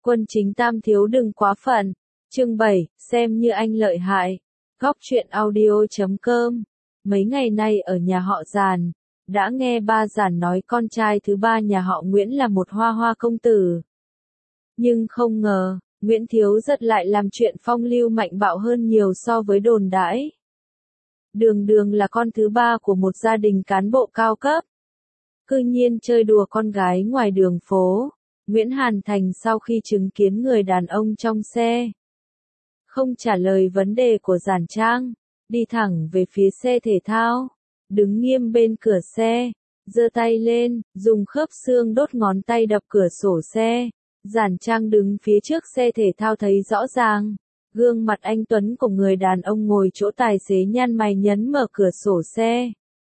Quân chính tam thiếu đừng quá phận. Chương 7, xem như anh lợi hại. Góc truyện audio.com. Mấy ngày nay ở nhà họ Giàn, đã nghe ba Giàn nói con trai thứ ba nhà họ Nguyễn là một hoa hoa công tử. Nhưng không ngờ, Nguyễn Thiếu Giật lại làm chuyện phong lưu mạnh bạo hơn nhiều so với đồn đãi. Đường đường là con thứ ba của một gia đình cán bộ cao cấp. Cư nhiên chơi đùa con gái ngoài đường phố. Nguyễn Hàn Thành sau khi chứng kiến người đàn ông trong xe, không trả lời vấn đề của Giản Trang, đi thẳng về phía xe thể thao, đứng nghiêm bên cửa xe, giơ tay lên, dùng khớp xương đốt ngón tay đập cửa sổ xe. Giản Trang đứng phía trước xe thể thao thấy rõ ràng, gương mặt anh tuấn của người đàn ông ngồi chỗ tài xế nhăn mày nhấn mở cửa sổ xe.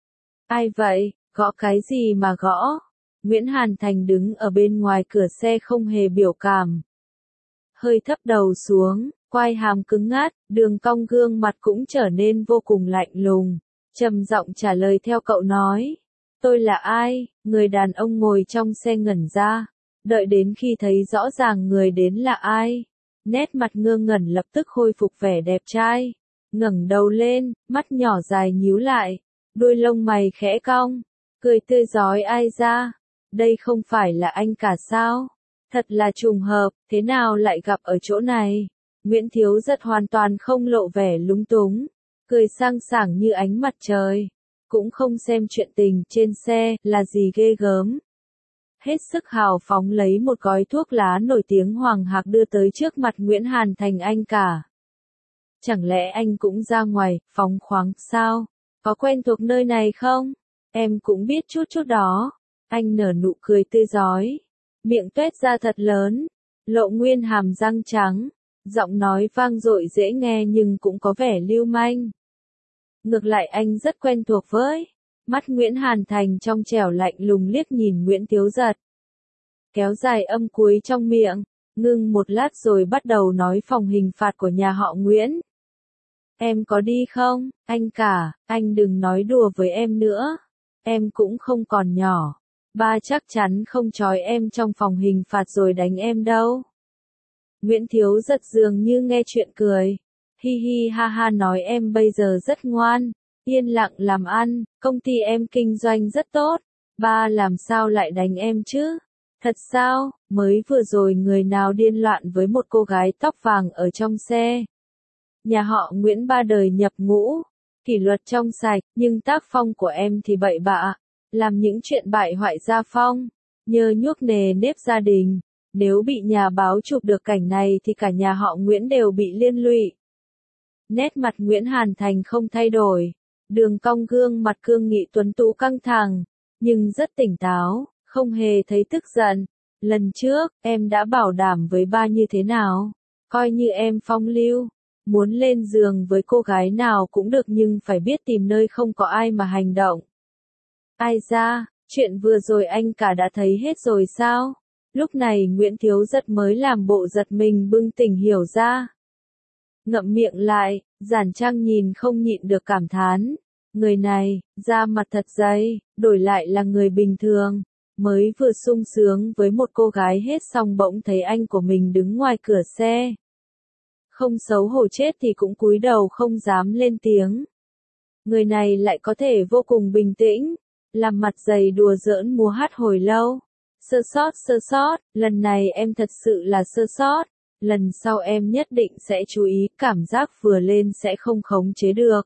Ai vậy, gõ cái gì mà gõ? Nguyễn Hàn Thành đứng ở bên ngoài cửa xe không hề biểu cảm. Hơi thấp đầu xuống, quai hàm cứng ngắt, đường cong gương mặt cũng trở nên vô cùng lạnh lùng. Trầm giọng trả lời theo cậu nói. Tôi là ai? Người đàn ông ngồi trong xe ngẩn ra. Đợi đến khi thấy rõ ràng người đến là ai. Nét mặt ngơ ngẩn lập tức khôi phục vẻ đẹp trai. Ngẩng đầu lên, mắt nhỏ dài nhíu lại. Đuôi lông mày khẽ cong. Cười tươi rói ai ra. Đây không phải là anh cả sao? Thật là trùng hợp, thế nào lại gặp ở chỗ này? Nguyễn Thiếu Giật hoàn toàn không lộ vẻ lúng túng, cười sang sảng như ánh mặt trời. Cũng không xem chuyện tình trên xe là gì ghê gớm. Hết sức hào phóng lấy một gói thuốc lá nổi tiếng Hoàng Hạc đưa tới trước mặt Nguyễn Hàn Thành. Anh cả. Chẳng lẽ anh cũng ra ngoài, phóng khoáng sao? Có quen thuộc nơi này không? Em cũng biết chút đó. Anh nở nụ cười tươi rói, miệng tuét ra thật lớn, lộ nguyên hàm răng trắng, giọng nói vang dội dễ nghe nhưng cũng có vẻ lưu manh. Ngược lại anh rất quen thuộc với. Mắt Nguyễn Hàn Thành trong trẻo lạnh lùng liếc nhìn Nguyễn Thiếu Giật. Kéo dài âm cuối trong miệng, ngưng một lát rồi bắt đầu nói phòng hình phạt của nhà họ Nguyễn. Em có đi không, anh cả, anh đừng nói đùa với em nữa. Em cũng không còn nhỏ. Ba chắc chắn không trói em trong phòng hình phạt rồi đánh em đâu. Nguyễn Thiếu Giật dường như nghe chuyện cười. Hi hi ha ha nói em bây giờ rất ngoan, yên lặng làm ăn, công ty em kinh doanh rất tốt. Ba làm sao lại đánh em chứ? Thật sao, mới vừa rồi người nào điên loạn với một cô gái tóc vàng ở trong xe. Nhà họ Nguyễn ba đời nhập ngũ, kỷ luật trong sạch, nhưng tác phong của em thì bậy bạ. Làm những chuyện bại hoại gia phong, nhơ nhuốc nề nếp gia đình. Nếu bị nhà báo chụp được cảnh này thì cả nhà họ Nguyễn đều bị liên lụy. Nét mặt Nguyễn Hàn Thành không thay đổi. Đường cong gương mặt cương nghị tuấn tú căng thẳng, nhưng rất tỉnh táo, không hề thấy tức giận. Lần trước, em đã bảo đảm với ba như thế nào? Coi như em phong lưu. Muốn lên giường với cô gái nào cũng được nhưng phải biết tìm nơi không có ai mà hành động. Ai ra, chuyện vừa rồi anh cả đã thấy hết rồi sao? Lúc này Nguyễn Thiếu Giật mới làm bộ giật mình bừng tỉnh hiểu ra. Ngậm miệng lại, Giản Trang nhìn không nhịn được cảm thán. Người này, da mặt thật dày, đổi lại là người bình thường. Mới vừa sung sướng với một cô gái hết xong bỗng thấy anh của mình đứng ngoài cửa xe. Không xấu hổ chết thì cũng cúi đầu không dám lên tiếng. Người này lại có thể vô cùng bình tĩnh. Làm mặt dày đùa giỡn múa hát hồi lâu. Sơ sót, lần này em thật sự là sơ sót. Lần sau em nhất định sẽ chú ý, cảm giác vừa lên sẽ không khống chế được.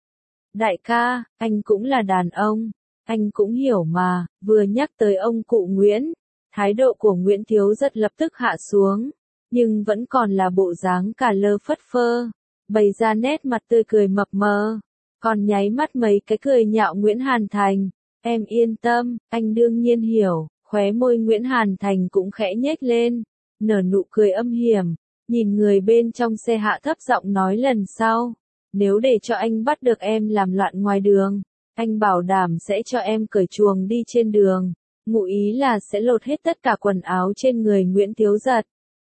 Đại ca, anh cũng là đàn ông. Anh cũng hiểu mà, vừa nhắc tới ông cụ Nguyễn. Thái độ của Nguyễn Thiếu Giật lập tức hạ xuống. Nhưng vẫn còn là bộ dáng cả lơ phất phơ. Bày ra nét mặt tươi cười mập mờ. Còn nháy mắt mấy cái cười nhạo Nguyễn Hàn Thành. Em yên tâm, anh đương nhiên hiểu. Khóe môi Nguyễn Hàn Thành cũng khẽ nhếch lên, nở nụ cười âm hiểm, nhìn người bên trong xe hạ thấp giọng nói lần sau. Nếu để cho anh bắt được em làm loạn ngoài đường, anh bảo đảm sẽ cho em cởi chuồng đi trên đường. Ngụ ý là sẽ lột hết tất cả quần áo trên người Nguyễn Thiếu Giật.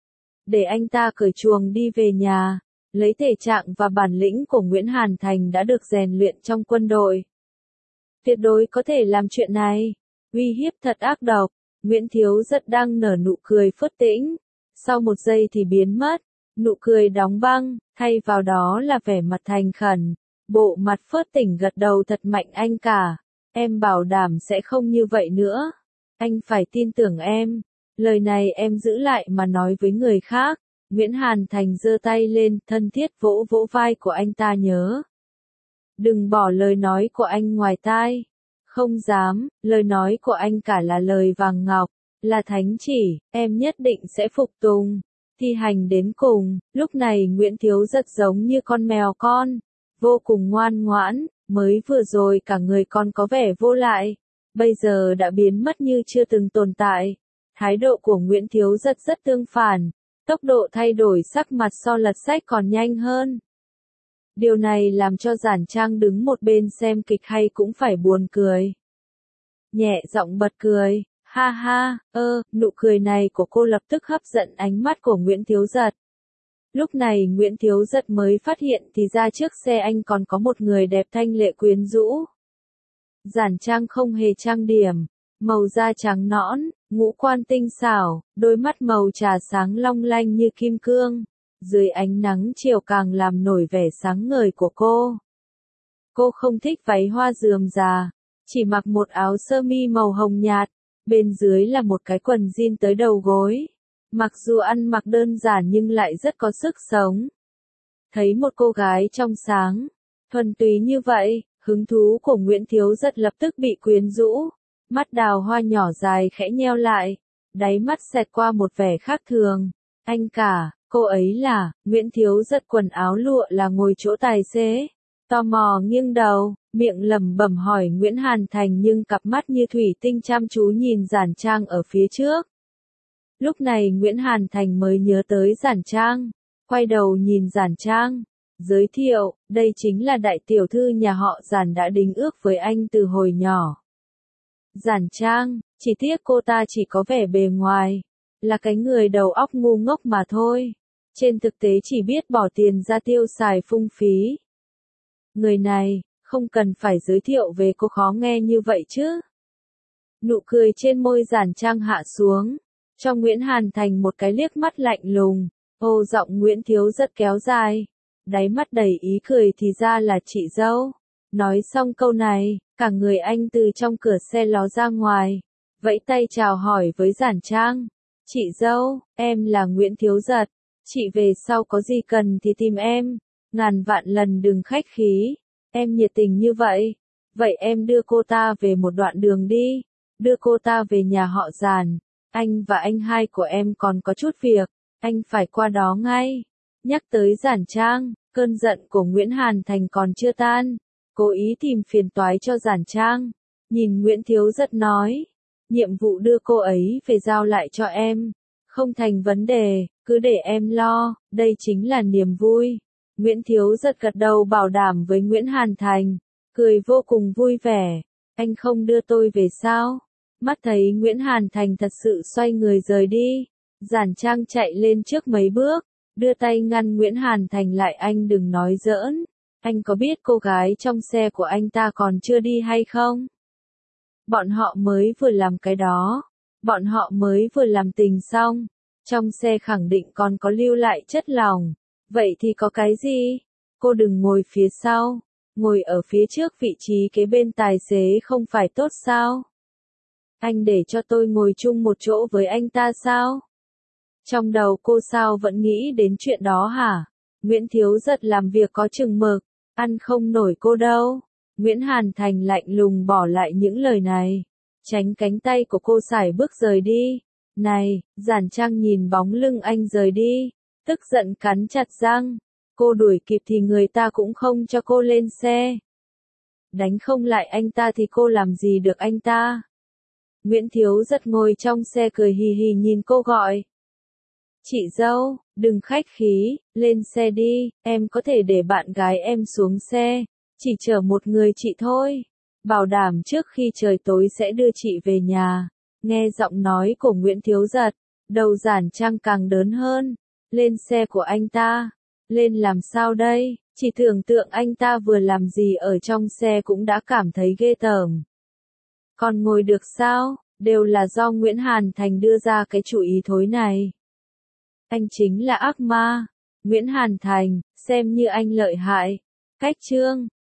Để anh ta cởi chuồng đi về nhà, lấy thể trạng và bản lĩnh của Nguyễn Hàn Thành đã được rèn luyện trong quân đội. Tuyệt đối có thể làm chuyện này. Uy hiếp thật ác độc. Nguyễn Thiếu Giật đang nở nụ cười phớt tĩnh. sau một giây thì biến mất, nụ cười đóng băng, thay vào đó là vẻ mặt thành khẩn, bộ mặt phớt tỉnh gật đầu thật mạnh anh cả, em bảo đảm sẽ không như vậy nữa, anh phải tin tưởng em, lời này em giữ lại mà nói với người khác. Nguyễn Hàn Thành giơ tay lên, thân thiết vỗ vỗ vai của anh ta nhớ. Đừng bỏ lời nói của anh ngoài tai. Không dám, lời nói của anh cả là lời vàng ngọc, là thánh chỉ, em nhất định sẽ phục tùng, thi hành đến cùng. Lúc này Nguyễn Thiếu rất giống như con mèo con, vô cùng ngoan ngoãn, mới vừa rồi cả người con có vẻ vô lại, bây giờ đã biến mất như chưa từng tồn tại. Thái độ của Nguyễn Thiếu rất tương phản. Tốc độ thay đổi sắc mặt so lật sách còn nhanh hơn. Điều này làm cho Giản Trang đứng một bên xem kịch hay cũng phải buồn cười. Nhẹ giọng bật cười, ha ha, nụ cười này của cô lập tức hấp dẫn ánh mắt của Nguyễn Thiếu Giật. Lúc này Nguyễn Thiếu Giật mới phát hiện thì ra trước xe anh còn có một người đẹp thanh lệ quyến rũ. Giản Trang không hề trang điểm, màu da trắng nõn, ngũ quan tinh xảo, đôi mắt màu trà sáng long lanh như kim cương, dưới ánh nắng chiều càng làm nổi vẻ sáng ngời của cô. Cô không thích váy hoa rườm rà, chỉ mặc một áo sơ mi màu hồng nhạt, bên dưới là một cái quần jean tới đầu gối. Mặc dù ăn mặc đơn giản nhưng lại rất có sức sống. Thấy một cô gái trong sáng, thuần túy như vậy, hứng thú của Nguyễn Thiếu Giật lập tức bị quyến rũ. Mắt đào hoa nhỏ dài khẽ nheo lại, đáy mắt xẹt qua một vẻ khác thường. Anh cả, cô ấy là, Nguyễn Thiếu Giật quần áo lụa là ngồi chỗ tài xế. Tò mò nghiêng đầu, miệng lẩm bẩm hỏi Nguyễn Hàn Thành nhưng cặp mắt như thủy tinh chăm chú nhìn Giản Trang ở phía trước. Lúc này Nguyễn Hàn Thành mới nhớ tới Giản Trang, quay đầu nhìn Giản Trang, giới thiệu, đây chính là đại tiểu thư nhà họ Giản đã đính ước với anh từ hồi nhỏ. Giản Trang, chỉ tiếc cô ta chỉ có vẻ bề ngoài, là cái người đầu óc ngu ngốc mà thôi. Trên thực tế chỉ biết bỏ tiền ra tiêu xài phung phí. Người này, không cần phải giới thiệu về cô khó nghe như vậy chứ. Nụ cười trên môi Giản Trang hạ xuống, cho Nguyễn Hàn Thành một cái liếc mắt lạnh lùng, giọng Nguyễn Thiếu rất kéo dài, đáy mắt đầy ý cười thì ra là chị dâu. Nói xong câu này, cả người anh từ trong cửa xe ló ra ngoài, vẫy tay chào hỏi với Giản Trang. Chị dâu, em là Nguyễn Thiếu Giật, chị về sau có gì cần thì tìm em, ngàn vạn lần đừng khách khí, em nhiệt tình như vậy. Vậy em đưa cô ta về một đoạn đường đi, đưa cô ta về nhà họ Giản, anh và anh hai của em còn có chút việc, anh phải qua đó ngay. Nhắc tới Giản Trang, cơn giận của Nguyễn Hàn Thành còn chưa tan. Cố ý tìm phiền toái cho Giản Trang, nhìn Nguyễn Thiếu Giật nói, nhiệm vụ đưa cô ấy về giao lại cho em, không thành vấn đề, cứ để em lo, đây chính là niềm vui. Nguyễn Thiếu Giật gật đầu bảo đảm với Nguyễn Hàn Thành, cười vô cùng vui vẻ, anh không đưa tôi về sao? Mắt thấy Nguyễn Hàn Thành thật sự xoay người rời đi, Giản Trang chạy lên trước mấy bước, đưa tay ngăn Nguyễn Hàn Thành lại, anh đừng nói giỡn. Anh có biết cô gái trong xe của anh ta còn chưa đi hay không? Bọn họ mới vừa làm cái đó. Bọn họ mới vừa làm tình xong. Trong xe khẳng định còn có lưu lại chất lỏng. Vậy thì có cái gì? Cô đừng ngồi phía sau. Ngồi ở phía trước vị trí kế bên tài xế không phải tốt sao? Anh để cho tôi ngồi chung một chỗ với anh ta sao? Trong đầu cô sao vẫn nghĩ đến chuyện đó hả? Nguyễn Thiếu Giật làm việc có chừng mực. Ăn không nổi cô đâu. Nguyễn Hàn Thành lạnh lùng bỏ lại những lời này. Tránh cánh tay của cô sải bước rời đi. Này, Giản Trang nhìn bóng lưng anh rời đi. Tức giận cắn chặt răng. Cô đuổi kịp thì người ta cũng không cho cô lên xe. Đánh không lại anh ta thì cô làm gì được anh ta. Nguyễn Thiếu Giật ngồi trong xe cười hì hì nhìn cô gọi. Chị dâu, đừng khách khí, lên xe đi, em có thể để bạn gái em xuống xe, chỉ chở một người chị thôi, bảo đảm trước khi trời tối sẽ đưa chị về nhà. Nghe giọng nói của Nguyễn Thiếu Giật, đầu Giản Trang càng đớn hơn, lên xe của anh ta, lên làm sao đây, chỉ tưởng tượng anh ta vừa làm gì ở trong xe cũng đã cảm thấy ghê tởm. Còn ngồi được sao, đều là do Nguyễn Hàn Thành đưa ra cái chủ ý thối này. Anh chính là ác ma. Nguyễn Hàn Thành, xem như anh lợi hại. Cách chương